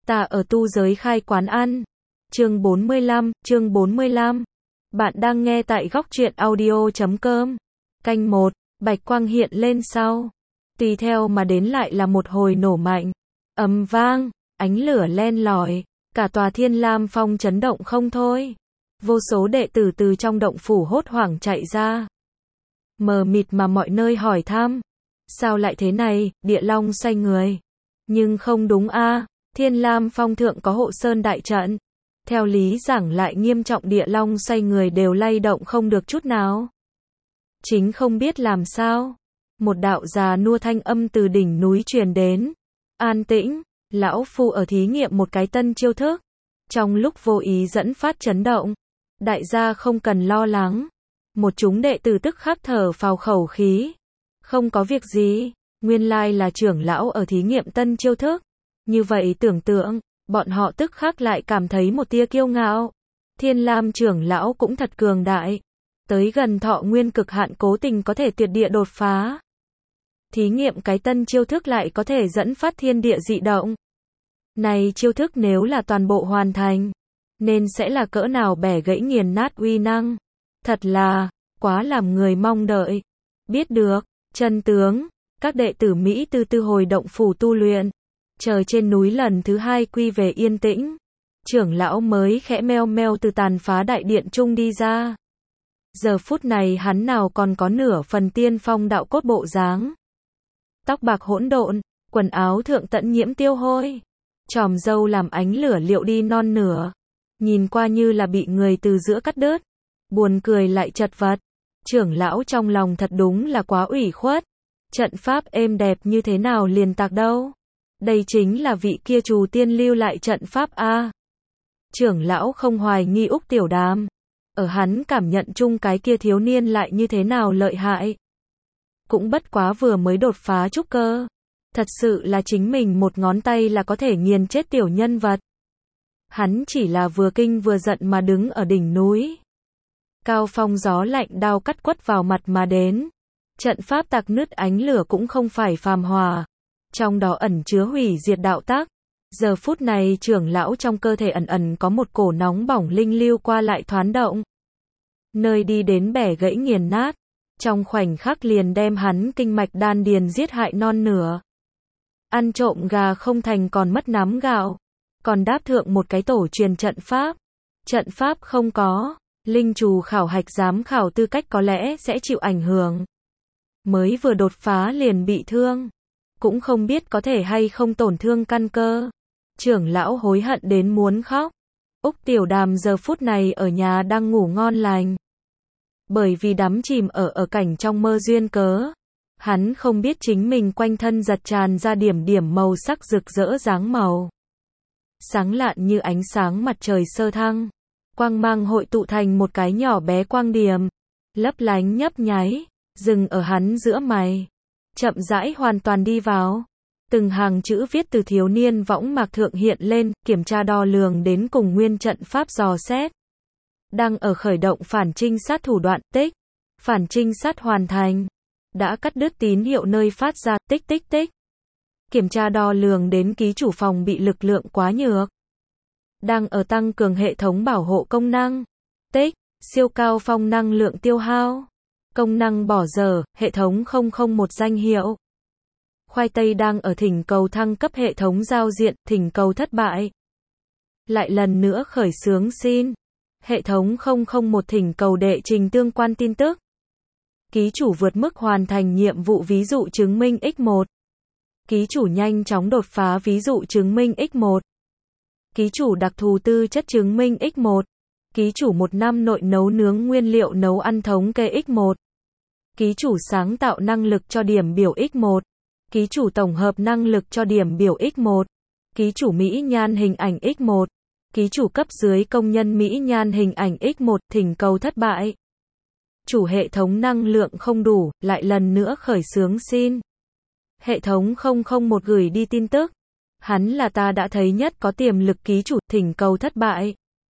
Ta ở tu giới khai quán ăn. Chương 45. Bạn đang nghe tại góc truyện audio.com. Canh 1, bạch quang hiện lên sau. Tùy theo mà đến lại là một hồi nổ mạnh. Ầm vang, ánh lửa len lỏi, cả tòa Thiên Lam Phong chấn động không thôi. Vô số đệ tử từ trong động phủ hốt hoảng chạy ra. Mờ mịt mà mọi nơi hỏi thăm. Sao lại thế này, Địa Long xoay người. Nhưng không đúng a, Thiên Lam Phong thượng có hộ sơn đại trận. Theo lý giảng lại nghiêm trọng, Địa Long xoay người đều lay động không được chút nào. Chính không biết làm sao. Một đạo già nua thanh âm từ đỉnh núi truyền đến. An tĩnh, lão phu ở thí nghiệm một cái tân chiêu thức. Trong lúc vô ý dẫn phát chấn động. Đại gia không cần lo lắng. Một chúng đệ tử tức khắc thở phào khẩu khí. Không có việc gì, nguyên lai là trưởng lão ở thí nghiệm tân chiêu thức. Như vậy tưởng tượng, bọn họ tức khắc lại cảm thấy một tia kiêu ngạo. Thiên Lam trưởng lão cũng thật cường đại. Tới gần thọ nguyên cực hạn cố tình có thể tuyệt địa đột phá. Thí nghiệm cái tân chiêu thức lại có thể dẫn phát thiên địa dị động. Này chiêu thức nếu là toàn bộ hoàn thành, nên sẽ là cỡ nào bẻ gãy nghiền nát uy năng. Thật là, quá làm người mong đợi. Biết được chân tướng, các đệ tử Mỹ tư hồi động phủ tu luyện. Chờ trên núi lần thứ hai quy về yên tĩnh. Trưởng lão mới khẽ meo meo từ tàn phá đại điện trung đi ra. Giờ phút này hắn nào còn có nửa phần tiên phong đạo cốt bộ dáng. Tóc bạc hỗn độn, quần áo thượng tận nhiễm tiêu hôi. Chòm râu làm ánh lửa liệu đi non nửa. Nhìn qua như là bị người từ giữa cắt đứt. Buồn cười lại chật vật. Trưởng lão trong lòng thật đúng là quá ủy khuất. Trận pháp êm đẹp như thế nào liền tạc đâu. Đây chính là vị kia Trù Tiên lưu lại trận pháp a. Trưởng lão không hoài nghi Úc Tiểu Đàm. Ở hắn cảm nhận chung cái kia thiếu niên lại như thế nào lợi hại. Cũng bất quá vừa mới đột phá trúc cơ. Thật sự là chính mình một ngón tay là có thể nghiền chết tiểu nhân vật. Hắn chỉ là vừa kinh vừa giận mà đứng ở đỉnh núi. Cao phong gió lạnh đao cắt quất vào mặt mà đến. Trận pháp tạc nứt ánh lửa cũng không phải phàm hòa. Trong đó ẩn chứa hủy diệt đạo tác. Giờ phút này trưởng lão trong cơ thể ẩn ẩn có một cổ nóng bỏng linh lưu qua lại thoán động. Nơi đi đến bẻ gãy nghiền nát. Trong khoảnh khắc liền đem hắn kinh mạch đan điền giết hại non nửa. Ăn trộm gà không thành còn mất nắm gạo. Còn đáp thượng một cái tổ truyền trận pháp. Trận pháp không có. Linh trù khảo hạch giám khảo tư cách có lẽ sẽ chịu ảnh hưởng. Mới vừa đột phá liền bị thương. Cũng không biết có thể hay không tổn thương căn cơ. Trưởng lão hối hận đến muốn khóc. Úc Tiểu Đàm giờ phút này ở nhà đang ngủ ngon lành. Bởi vì đắm chìm ở cảnh trong mơ duyên cớ. Hắn không biết chính mình quanh thân giật tràn ra điểm điểm màu sắc rực rỡ dáng màu. Sáng lạn như ánh sáng mặt trời sơ thăng. Quang mang hội tụ thành một cái nhỏ bé quang điểm. Lấp lánh nhấp nháy. Dừng ở hắn giữa mày. Chậm rãi hoàn toàn đi vào. Từng hàng chữ viết từ thiếu niên võng mạc thượng hiện lên, kiểm tra đo lường đến cùng nguyên trận pháp dò xét. Đang ở khởi động phản trinh sát thủ đoạn, tích. Phản trinh sát hoàn thành. Đã cắt đứt tín hiệu nơi phát ra, tích tích tích. Kiểm tra đo lường đến ký chủ phòng bị lực lượng quá nhược. Đang ở tăng cường hệ thống bảo hộ công năng. Tích, siêu cao phong năng lượng tiêu hao. Công năng bỏ dở, hệ thống 001 danh hiệu. Khoai tây đang ở thỉnh cầu thăng cấp hệ thống giao diện, thỉnh cầu thất bại. Lại lần nữa khởi xướng xin. Hệ thống 001 thỉnh cầu đệ trình tương quan tin tức. Ký chủ vượt mức hoàn thành nhiệm vụ ví dụ chứng minh X1. Ký chủ nhanh chóng đột phá ví dụ chứng minh X1. Ký chủ đặc thù tư chất chứng minh X1. Ký chủ 1 năm nội nấu nướng nguyên liệu nấu ăn thống kê X1. Ký chủ sáng tạo năng lực cho điểm biểu X1. Ký chủ tổng hợp năng lực cho điểm biểu X1. Ký chủ mỹ nhan hình ảnh X1. Ký chủ cấp dưới công nhân mỹ nhan hình ảnh X1 thỉnh cầu thất bại. Chủ hệ thống năng lượng không đủ, lại lần nữa khởi xướng xin. Hệ thống 001 gửi đi tin tức. Hắn là ta đã thấy nhất có tiềm lực ký chủ, thỉnh cầu thất bại.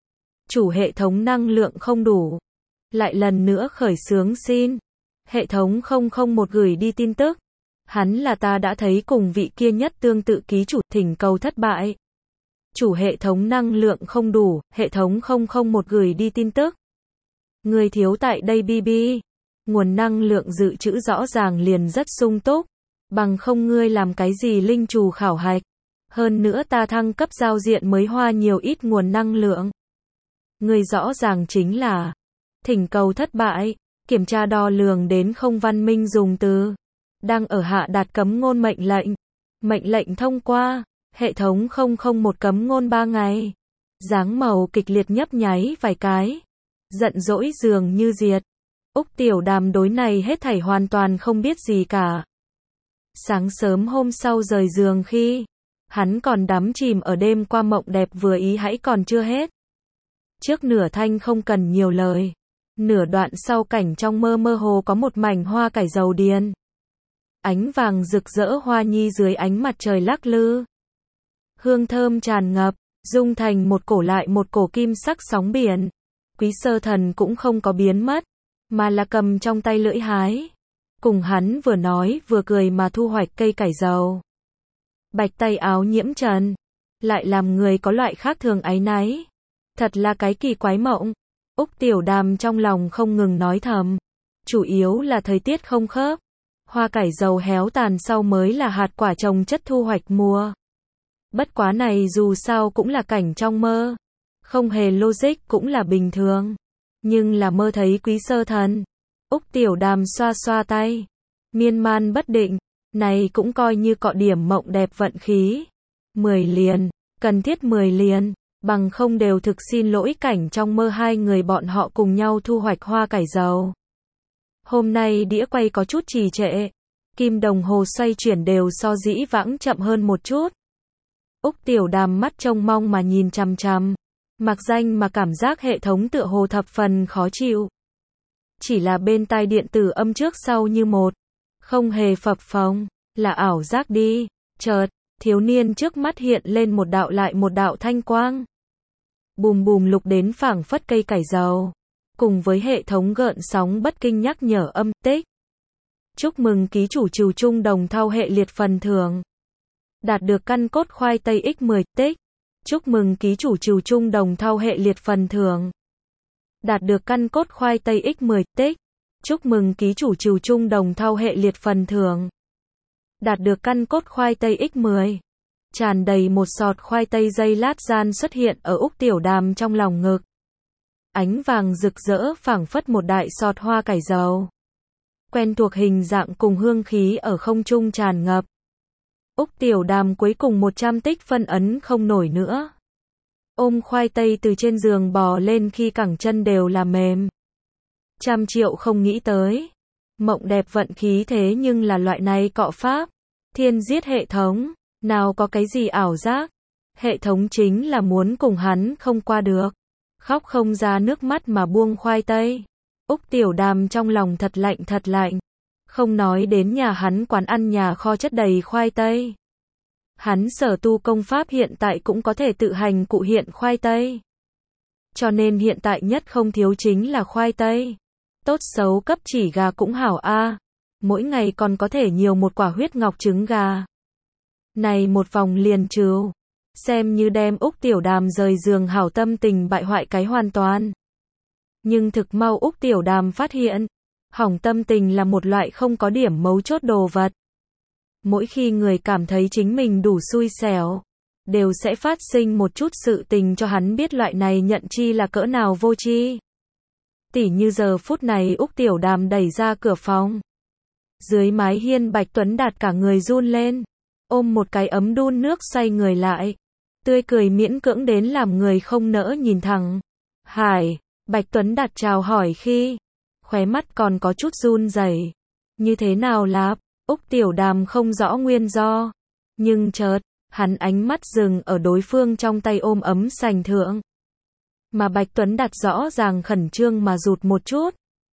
Chủ hệ thống năng lượng không đủ. Lại lần nữa khởi xướng xin. Hệ thống 001 gửi đi tin tức. Hắn là ta đã thấy cùng vị kia nhất tương tự ký chủ, thỉnh cầu thất bại. Chủ hệ thống năng lượng không đủ, hệ thống 001 gửi đi tin tức. Người thiếu tại đây BB. Nguồn năng lượng dự trữ rõ ràng liền rất sung túc. Bằng không ngươi làm cái gì linh trù khảo hạch. Hơn nữa ta thăng cấp giao diện mới hoa nhiều ít nguồn năng lượng. Ngươi rõ ràng chính là thỉnh cầu thất bại, kiểm tra đo lường đến không văn minh dùng từ. Đang ở hạ đạt cấm ngôn mệnh lệnh. Mệnh lệnh thông qua. Hệ thống 001 cấm ngôn 3 ngày. Dáng màu kịch liệt nhấp nháy vài cái. Giận dỗi dường như diệt. Úc Tiểu Đàm đối này hết thảy hoàn toàn không biết gì cả. Sáng sớm hôm sau rời giường khi hắn còn đắm chìm ở đêm qua mộng đẹp vừa ý hãy còn chưa hết. Trước nửa thanh không cần nhiều lời. Nửa đoạn sau cảnh trong mơ mơ hồ có một mảnh hoa cải dầu điền. Ánh vàng rực rỡ hoa nhi dưới ánh mặt trời lắc lư. Hương thơm tràn ngập, dung thành một cổ lại một cổ kim sắc sóng biển. Quý Sơ Thần cũng không có biến mất, mà là cầm trong tay lưỡi hái. Cùng hắn vừa nói vừa cười mà thu hoạch cây cải dầu. Bạch tay áo nhiễm trần, lại làm người có loại khác thường áy náy. Thật là cái kỳ quái mộng. Úc Tiểu Đàm trong lòng không ngừng nói thầm. Chủ yếu là thời tiết không khớp. Hoa cải dầu héo tàn sau mới là hạt quả trồng chất thu hoạch mùa. Bất quá này dù sao cũng là cảnh trong mơ. Không hề logic cũng là bình thường. Nhưng là mơ thấy Quý Sơ Thần. Úc Tiểu Đàm xoa xoa tay. Miên man bất định. Này cũng coi như cọ điểm mộng đẹp vận khí. 10 liền. Cần thiết 10 liền. Bằng không đều thực xin lỗi cảnh trong mơ hai người bọn họ cùng nhau thu hoạch hoa cải dầu. Hôm nay đĩa quay có chút trì trệ. Kim đồng hồ xoay chuyển đều so dĩ vãng chậm hơn một chút. Úc Tiểu Đàm mắt trông mong mà nhìn chằm chằm. Mặc danh mà cảm giác hệ thống tựa hồ thập phần khó chịu. Chỉ là bên tai điện tử âm trước sau như một. Không hề phập phồng, là ảo giác đi. Chợt, thiếu niên trước mắt hiện lên một đạo lại một đạo thanh quang. Bùm bùm lục đến phảng phất cây cải dầu. Cùng với hệ thống gợn sóng bất kinh nhắc nhở âm tích. Chúc mừng ký chủ trừ trung đồng thau hệ liệt phần thưởng. Đạt được căn cốt khoai tây x10 tích. Chúc mừng ký chủ trừ trung đồng thau hệ liệt phần thưởng. Đạt được căn cốt khoai tây x10 tích. Chúc mừng ký chủ trừ trung đồng thau hệ liệt phần thưởng. Đạt được căn cốt khoai tây x10. Tràn đầy một sọt khoai tây giây lát gian xuất hiện ở Úc Tiểu Đàm trong lòng ngực. Ánh vàng rực rỡ phảng phất một đại sọt hoa cải dầu. Quen thuộc hình dạng cùng hương khí ở không trung tràn ngập. Úc Tiểu Đàm cuối cùng 100 tích phân ấn không nổi nữa. Ôm khoai tây từ trên giường bò lên khi cẳng chân đều là mềm. 100.000.000 không nghĩ tới. Mộng đẹp vận khí thế nhưng là loại này cọ pháp. Thiên giết hệ thống. Nào có cái gì ảo giác. Hệ thống chính là muốn cùng hắn không qua được. Khóc không ra nước mắt mà buông khoai tây. Úc Tiểu Đàm trong lòng thật lạnh thật lạnh. Không nói đến nhà hắn quán ăn nhà kho chất đầy khoai tây. Hắn sở tu công pháp hiện tại cũng có thể tự hành cụ hiện khoai tây. Cho nên hiện tại nhất không thiếu chính là khoai tây. Tốt xấu cấp chỉ gà cũng hảo a. Mỗi ngày còn có thể nhiều một quả huyết ngọc trứng gà. Này một vòng liền trừ. Xem như đem Úc Tiểu Đàm rời giường hảo tâm tình bại hoại cái hoàn toàn. Nhưng thực mau Úc Tiểu Đàm phát hiện. Hỏng tâm tình là một loại không có điểm mấu chốt đồ vật. Mỗi khi người cảm thấy chính mình đủ xui xẻo, đều sẽ phát sinh một chút sự tình cho hắn biết loại này nhận chi là cỡ nào vô tri. Tỉ như giờ phút này Úc Tiểu Đàm đẩy ra cửa phòng. Dưới mái hiên Bạch Tuấn Đạt cả người run lên, ôm một cái ấm đun nước xoay người lại. Tươi cười miễn cưỡng đến làm người không nỡ nhìn thẳng. Hải, Bạch Tuấn Đạt chào hỏi khi khóe mắt còn có chút run rẩy. Như thế nào lạp? Úc Tiểu Đàm không rõ nguyên do. Nhưng chợt, hắn ánh mắt dừng ở đối phương trong tay ôm ấm sành thượng. Mà Bạch Tuấn Đạt rõ ràng khẩn trương mà rụt một chút.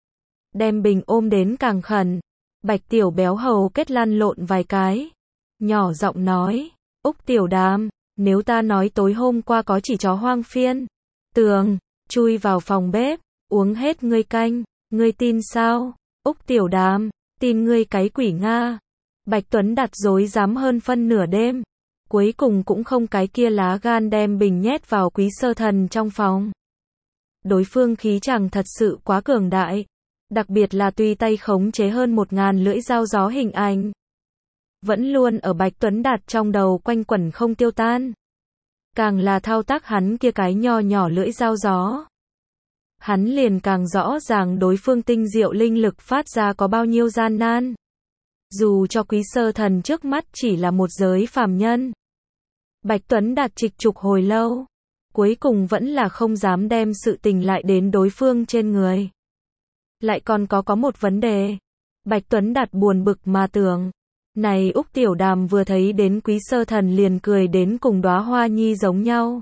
Đem bình ôm đến càng khẩn. Bạch Tiểu béo hầu kết lăn lộn vài cái. Nhỏ giọng nói. Úc Tiểu Đàm, nếu ta nói tối hôm qua có chỉ chó hoang phiên. Tường, chui vào phòng bếp, uống hết ngươi canh. Ngươi tin sao? Úc Tiểu Đàm, tin ngươi cái quỷ Nga. Bạch Tuấn Đạt dối dám hơn phân nửa đêm. Cuối cùng cũng không cái kia lá gan đem bình nhét vào Quý Sơ Thần trong phòng. Đối phương khí chàng thật sự quá cường đại. Đặc biệt là tùy tay khống chế hơn 1000 lưỡi dao gió hình ảnh. Vẫn luôn ở Bạch Tuấn Đạt trong đầu quanh quẩn không tiêu tan. Càng là thao tác hắn kia cái nho nhỏ lưỡi dao gió. Hắn liền càng rõ ràng đối phương tinh diệu linh lực phát ra có bao nhiêu gian nan. Dù cho Quý Sơ Thần trước mắt chỉ là một giới phàm nhân. Bạch Tuấn Đạt trịch trục hồi lâu. Cuối cùng vẫn là không dám đem sự tình lại đến đối phương trên người. Lại còn có một vấn đề. Bạch Tuấn Đạt buồn bực mà tưởng. Này Úc Tiểu Đàm vừa thấy đến Quý Sơ Thần liền cười đến cùng đóa hoa nhi giống nhau.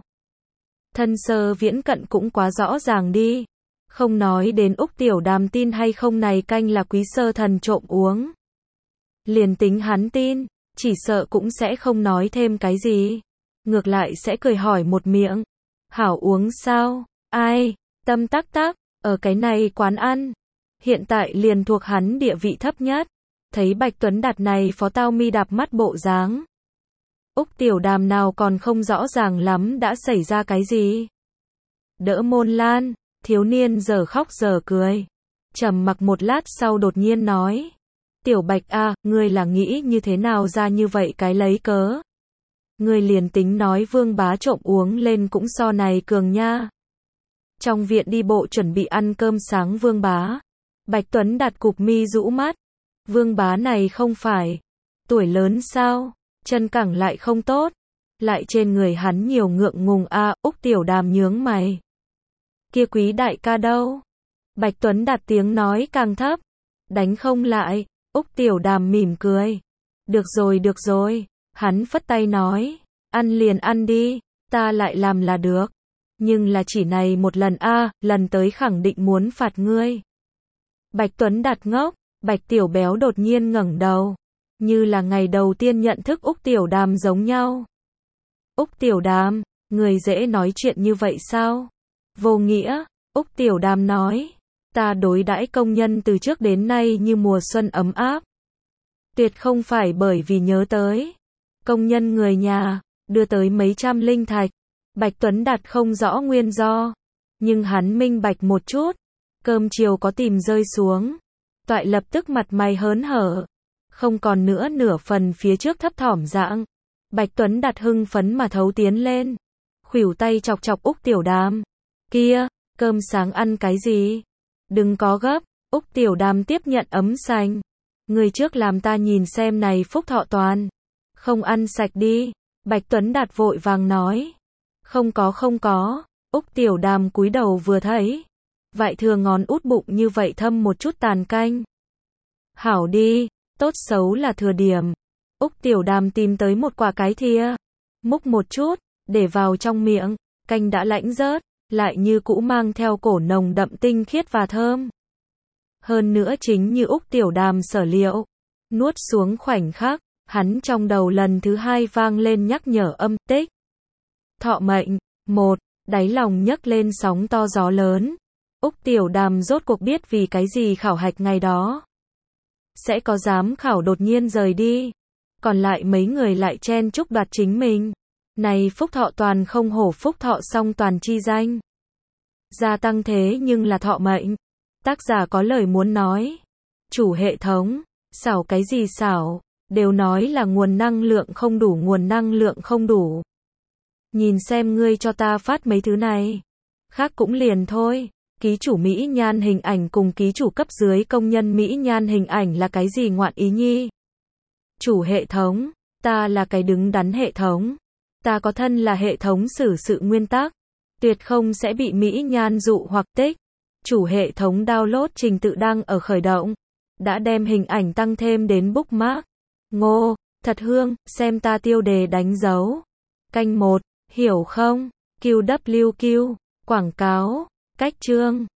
Thân sơ viễn cận cũng quá rõ ràng đi. Không nói đến Úc Tiểu Đàm tin hay không này canh là Quý Sơ Thần trộm uống. Liền tính hắn tin, chỉ sợ cũng sẽ không nói thêm cái gì. Ngược lại sẽ cười hỏi một miệng. Hảo uống sao? Ai? Tâm tắc tắc, ở cái này quán ăn. Hiện tại liền thuộc hắn địa vị thấp nhất. Thấy Bạch Tuấn Đạt này phó tao mi đạp mắt bộ dáng. Úc Tiểu Đàm nào còn không rõ ràng lắm đã xảy ra cái gì. Đỡ môn lan, thiếu niên giờ khóc giờ cười. Trầm mặc một lát sau đột nhiên nói. Tiểu Bạch a, ngươi là nghĩ như thế nào ra như vậy cái lấy cớ. Ngươi liền tính nói Vương Bá trộm uống lên cũng so này cường nha. Trong viện đi bộ chuẩn bị ăn cơm sáng Vương Bá. Bạch Tuấn Đạt cụp mi rũ mắt. Vương Bá này không phải tuổi lớn sao, chân cẳng lại không tốt, lại trên người hắn nhiều ngượng ngùng a. Úc Tiểu Đàm nhướng mày. Kia Quý đại ca đâu? Bạch Tuấn Đạt tiếng nói càng thấp. Đánh không lại. Úc Tiểu Đàm mỉm cười. Được rồi, hắn phất tay nói, ăn liền ăn đi, ta lại làm là được. Nhưng là chỉ này một lần a, lần tới khẳng định muốn phạt ngươi. Bạch Tuấn Đạt ngốc. Bạch Tiểu Béo đột nhiên ngẩng đầu, như là ngày đầu tiên nhận thức Úc Tiểu Đàm giống nhau. Úc Tiểu Đàm, người dễ nói chuyện như vậy sao? Vô nghĩa, Úc Tiểu Đàm nói, ta đối đãi công nhân từ trước đến nay như mùa xuân ấm áp. Tuyệt không phải bởi vì nhớ tới công nhân người nhà, đưa tới mấy trăm linh thạch. Bạch Tuấn Đạt không rõ nguyên do, nhưng hắn minh bạch một chút, cơm chiều có tìm rơi xuống. Toại lập tức mặt mày hớn hở, không còn nữa nửa phần phía trước thấp thỏm dạng. Bạch Tuấn Đạt hưng phấn mà thấu tiến lên, khuỷu tay chọc chọc Úc Tiểu Đàm. Kia, cơm sáng ăn cái gì? Đừng có gấp. Úc Tiểu Đàm tiếp nhận ấm sành. Người trước làm ta nhìn xem này phúc thọ toàn. Không ăn sạch đi. Bạch Tuấn Đạt vội vàng nói. Không có. Úc Tiểu Đàm cúi đầu vừa thấy. Vại thừa ngón út bụng như vậy thâm một chút tàn canh. Hảo đi, tốt xấu là thừa điểm. Úc Tiểu Đàm tìm tới một quả cái thìa. Múc một chút, để vào trong miệng. Canh đã lãnh rớt, lại như cũ mang theo cổ nồng đậm tinh khiết và thơm. Hơn nữa chính như Úc Tiểu Đàm sở liệu. Nuốt xuống khoảnh khắc, hắn trong đầu lần thứ hai vang lên nhắc nhở âm tích. Thọ mệnh, một, đáy lòng nhấc lên sóng to gió lớn. Úc Tiểu Đàm rốt cuộc biết vì cái gì khảo hạch ngày đó. Sẽ có giám khảo đột nhiên rời đi. Còn lại mấy người lại chen chúc đoạt chính mình. Này phúc thọ toàn không hổ phúc thọ song toàn chi danh. Gia tăng thế nhưng là thọ mệnh. Tác giả có lời muốn nói. Chủ hệ thống, xảo cái gì xảo, đều nói là nguồn năng lượng không đủ. Nhìn xem ngươi cho ta phát mấy thứ này. Khác cũng liền thôi. Ký chủ Mỹ Nhan hình ảnh cùng ký chủ cấp dưới công nhân Mỹ Nhan hình ảnh là cái gì ngoạn ý nhi? Chủ hệ thống, ta là cái đứng đắn hệ thống. Ta có thân là hệ thống xử sự nguyên tắc. Tuyệt không sẽ bị Mỹ Nhan dụ hoặc tích. Chủ hệ thống download trình tự đang ở khởi động. Đã đem hình ảnh tăng thêm đến bookmark. Ngô, thật hương, xem ta tiêu đề đánh dấu. Canh 1, hiểu không? QWQ, quảng cáo, cách chương.